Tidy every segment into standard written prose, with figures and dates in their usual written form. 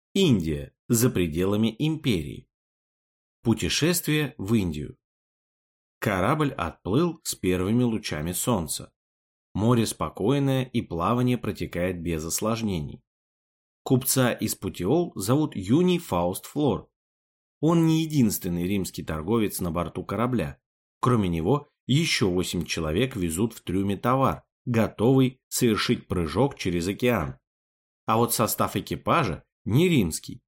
Индия за пределами империи. Путешествие в Индию. Корабль отплыл с первыми лучами солнца. Море спокойное и плавание протекает без осложнений. Купца из Путиол зовут Юний Фауст Флор. Он не единственный римский торговец на борту корабля. Кроме него, еще 8 человек везут в трюме товар, готовый совершить прыжок через океан. А вот состав экипажа не римский.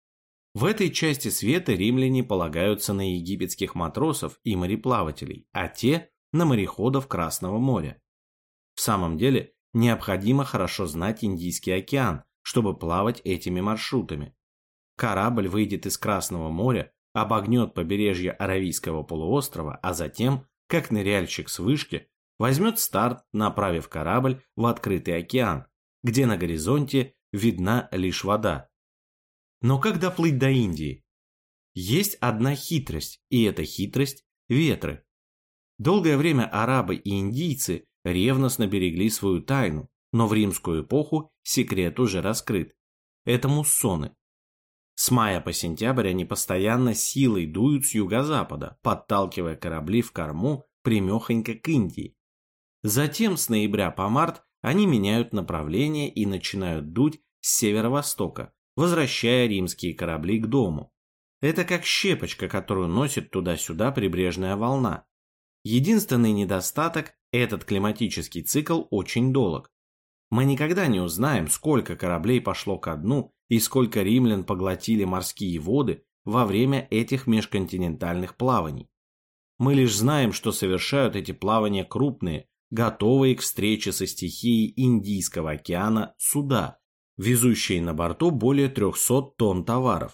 В этой части света римляне полагаются на египетских матросов и мореплавателей, а те – на мореходов Красного моря. В самом деле, необходимо хорошо знать Индийский океан, чтобы плавать этими маршрутами. Корабль выйдет из Красного моря, обогнет побережье Аравийского полуострова, а затем, как ныряльщик с вышки, возьмет старт, направив корабль в открытый океан, где на горизонте видна лишь вода. Но как доплыть до Индии? Есть одна хитрость, и эта хитрость – ветры. Долгое время арабы и индийцы ревностно берегли свою тайну, но в римскую эпоху секрет уже раскрыт. Это муссоны. С мая по сентябрь они постоянно силой дуют с юго-запада, подталкивая корабли в корму прямехонько к Индии. Затем с ноября по март они меняют направление и начинают дуть с северо-востока, возвращая римские корабли к дому. Это как щепочка, которую носит туда-сюда прибрежная волна. Единственный недостаток – этот климатический цикл очень долг. Мы никогда не узнаем, сколько кораблей пошло ко дну и сколько римлян поглотили морские воды во время этих межконтинентальных плаваний. Мы лишь знаем, что совершают эти плавания крупные, готовые к встрече со стихией Индийского океана суда, везущие на борту более 300 тонн товаров.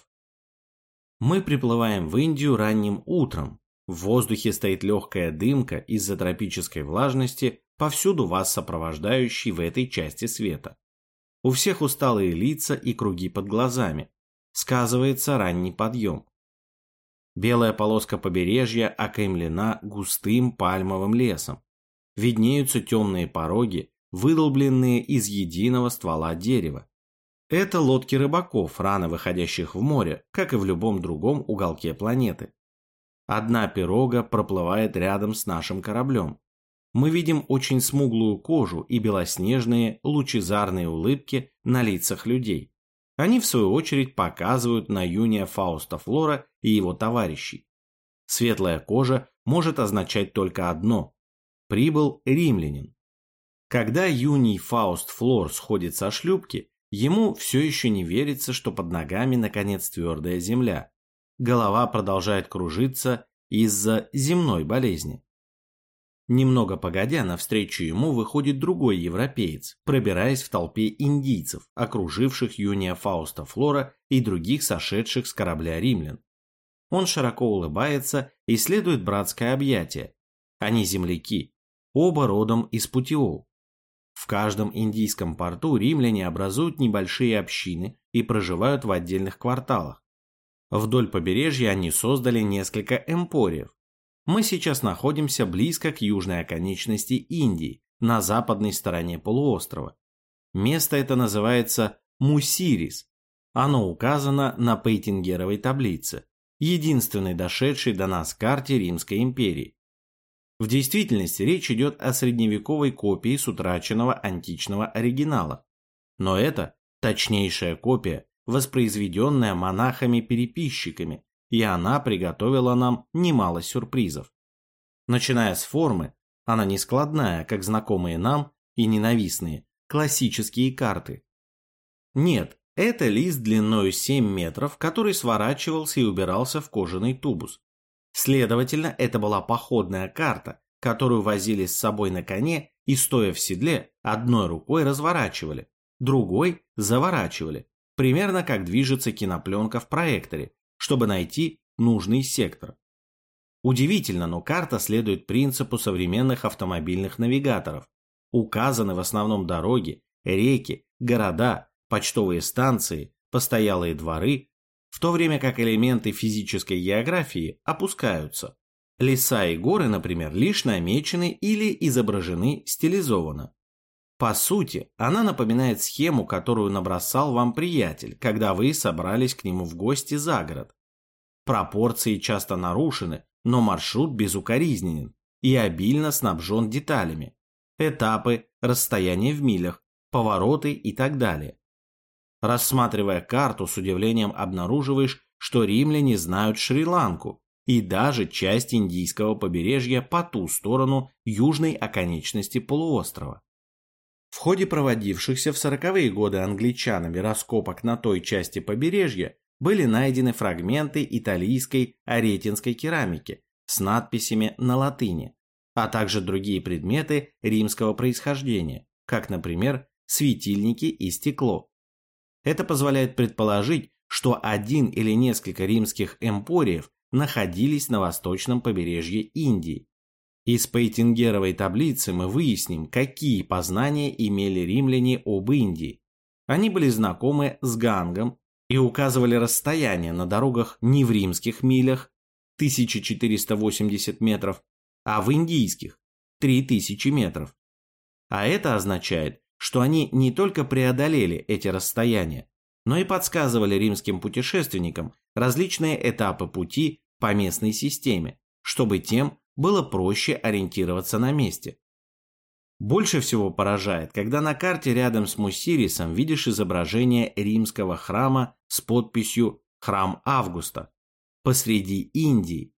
Мы приплываем в Индию ранним утром. В воздухе стоит легкая дымка из-за тропической влажности, повсюду вас сопровождающей в этой части света. У всех усталые лица и круги под глазами. Сказывается ранний подъем. Белая полоска побережья окаймлена густым пальмовым лесом. Виднеются темные пороги, выдолбленные из единого ствола дерева. Это лодки рыбаков, рано выходящих в море, как и в любом другом уголке планеты. Одна пирога проплывает рядом с нашим кораблем. Мы видим очень смуглую кожу и белоснежные лучезарные улыбки на лицах людей. Они, в свою очередь, показывают на Юния Фауста Флора и его товарищей. Светлая кожа может означать только одно – прибыл римлянин. Когда Юний Фауст Флор сходит со шлюпки, ему все еще не верится, что под ногами наконец твердая земля. Голова продолжает кружиться из-за земной болезни. Немного погодя, навстречу ему выходит другой европеец, пробираясь в толпе индийцев, окруживших Юния Фауста Флора и других сошедших с корабля римлян. Он широко улыбается и следует братское объятие. Они земляки, оба родом из Путиол. В каждом индийском порту римляне образуют небольшие общины и проживают в отдельных кварталах. Вдоль побережья они создали несколько эмпориев. Мы сейчас находимся близко к южной оконечности Индии, на западной стороне полуострова. Место это называется Мусирис. Оно указано на Пейтингеровой таблице, единственной дошедшей до нас карте Римской империи. В действительности речь идет о средневековой копии с утраченного античного оригинала. Но это точнейшая копия, воспроизведенная монахами-переписчиками, и она приготовила нам немало сюрпризов. Начиная с формы, она не складная, как знакомые нам и ненавистные классические карты. Нет, это лист длиною 7 метров, который сворачивался и убирался в кожаный тубус. Следовательно, это была походная карта, которую возили с собой на коне и, стоя в седле, одной рукой разворачивали, другой заворачивали, примерно как движется кинопленка в проекторе, чтобы найти нужный сектор. Удивительно, но карта следует принципу современных автомобильных навигаторов. Указаны в основном дороги, реки, города, почтовые станции, постоялые дворы, в то время как элементы физической географии опускаются. Леса и горы, например, лишь намечены или изображены стилизованно. По сути, она напоминает схему, которую набросал вам приятель, когда вы собрались к нему в гости за город. Пропорции часто нарушены, но маршрут безукоризненен и обильно снабжен деталями. Этапы, расстояние в милях, повороты и так далее. Рассматривая карту, с удивлением обнаруживаешь, что римляне знают Шри-Ланку и даже часть индийского побережья по ту сторону южной оконечности полуострова. В ходе проводившихся в 40-е годы англичанами раскопок на той части побережья были найдены фрагменты италийской аретинской керамики с надписями на латыни, а также другие предметы римского происхождения, как, например, светильники и стекло. Это позволяет предположить, что один или несколько римских эмпориев находились на восточном побережье Индии. Из Пейтингеровой таблицы мы выясним, какие познания имели римляне об Индии. Они были знакомы с Гангом и указывали расстояние на дорогах не в римских милях 1480 метров, а в индийских 3000 метров. А это означает, что они не только преодолели эти расстояния, но и подсказывали римским путешественникам различные этапы пути по местной системе, чтобы тем было проще ориентироваться на месте. Больше всего поражает, когда на карте рядом с Мусирисом видишь изображение римского храма с подписью «Храм Августа» посреди Индии.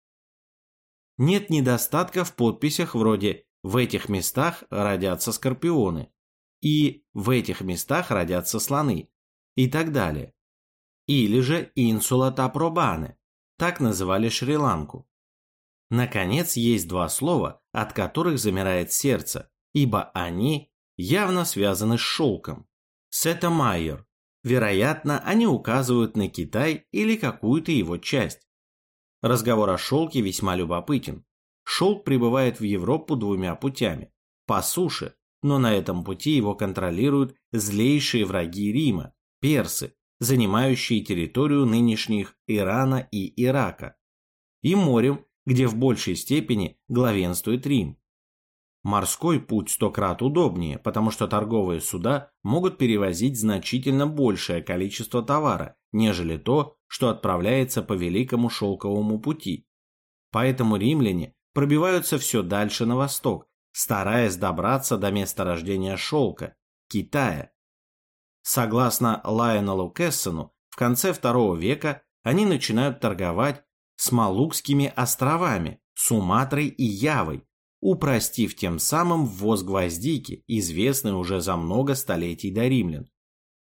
Нет недостатка в подписях вроде «В этих местах родятся скорпионы» и «В этих местах родятся слоны» и так далее. Или же «Инсула Тапробане», так называли Шри-Ланку. Наконец, есть два слова, от которых замирает сердце, ибо они явно связаны с шелком. Сетамайор. Вероятно, они указывают на Китай или какую-то его часть. Разговор о шелке весьма любопытен. Шелк прибывает в Европу двумя путями. По суше, но на этом пути его контролируют злейшие враги Рима, персы, занимающие территорию нынешних Ирана и Ирака, и морем, где в большей степени главенствует Рим. Морской путь 100 крат удобнее, потому что торговые суда могут перевозить значительно большее количество товара, нежели то, что отправляется по Великому Шелковому пути. Поэтому римляне пробиваются все дальше на восток, стараясь добраться до места рождения шелка – Китая. Согласно Лайонелу Кессону, в конце II века они начинают торговать с Малукскими островами, Суматрой и Явой, упростив тем самым ввоз гвоздики, известный уже за много столетий до римлян.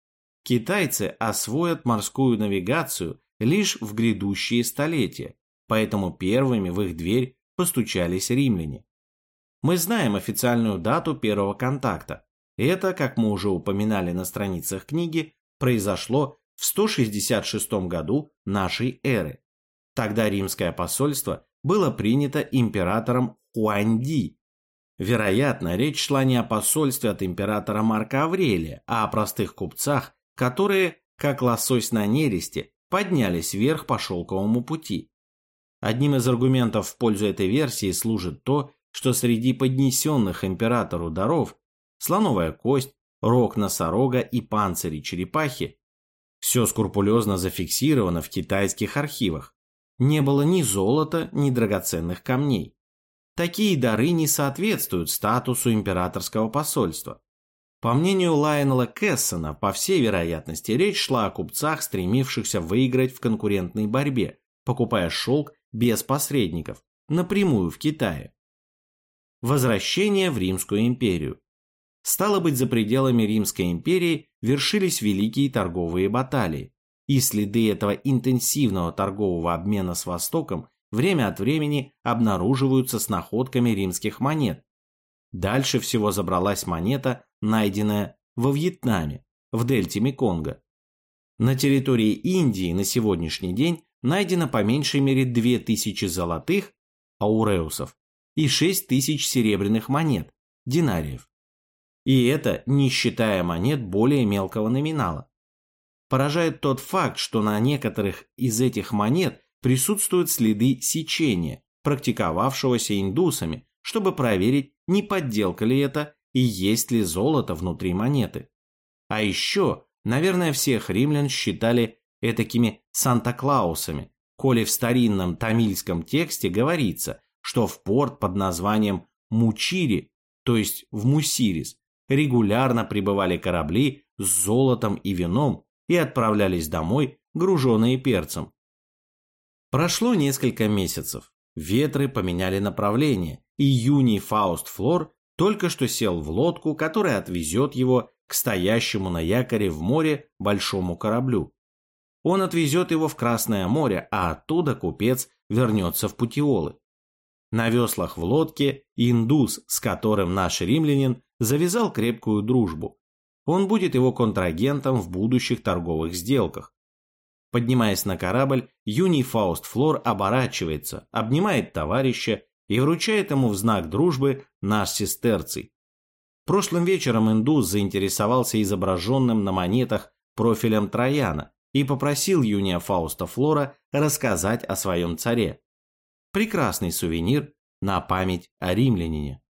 Китайцы освоят морскую навигацию лишь в грядущие столетия, поэтому первыми в их дверь постучались римляне. Мы знаем официальную дату первого контакта. Это, как мы уже упоминали на страницах книги, произошло в 166 году нашей эры. Тогда римское посольство было принято императором Хуанди. Вероятно, речь шла не о посольстве от императора Марка Аврелия, а о простых купцах, которые, как лосось на нересте, поднялись вверх по шелковому пути. Одним из аргументов в пользу этой версии служит то, что среди поднесенных императору даров слоновая кость, рог носорога и панцири черепахи все скрупулезно зафиксировано в китайских архивах. Не было ни золота, ни драгоценных камней. Такие дары не соответствуют статусу императорского посольства. По мнению Лайонела Кессона, по всей вероятности, речь шла о купцах, стремившихся выиграть в конкурентной борьбе, покупая шелк без посредников, напрямую в Китае. Возвращение в Римскую империю. Стало быть, за пределами Римской империи вершились великие торговые баталии, и следы этого интенсивного торгового обмена с Востоком время от времени обнаруживаются с находками римских монет. Дальше всего забралась монета, найденная во Вьетнаме, в дельте Меконга. На территории Индии на сегодняшний день найдено по меньшей мере 2000 золотых ауреусов и 6000 серебряных монет, динариев. И это не считая монет более мелкого номинала. Поражает тот факт, что на некоторых из этих монет присутствуют следы сечения, практиковавшегося индусами, чтобы проверить, не подделка ли это и есть ли золото внутри монеты. А еще, наверное, всех римлян считали этакими Санта-Клаусами, коли в старинном тамильском тексте говорится, что в порт под названием Мучири, то есть в Мусирис, регулярно прибывали корабли с золотом и вином и отправлялись домой, груженные перцем. Прошло несколько месяцев, ветры поменяли направление, и Юний Фауст Флор только что сел в лодку, которая отвезет его к стоящему на якоре в море большому кораблю. Он отвезет его в Красное море, а оттуда купец вернется в Путиолы. На веслах в лодке индус, с которым наш римлянин завязал крепкую дружбу. Он будет его контрагентом в будущих торговых сделках. Поднимаясь на корабль, Юний Фауст Флор оборачивается, обнимает товарища и вручает ему в знак дружбы наш сестерций. Прошлым вечером индус заинтересовался изображенным на монетах профилем Трояна и попросил Юния Фауста Флора рассказать о своем царе. Прекрасный сувенир на память о римлянине.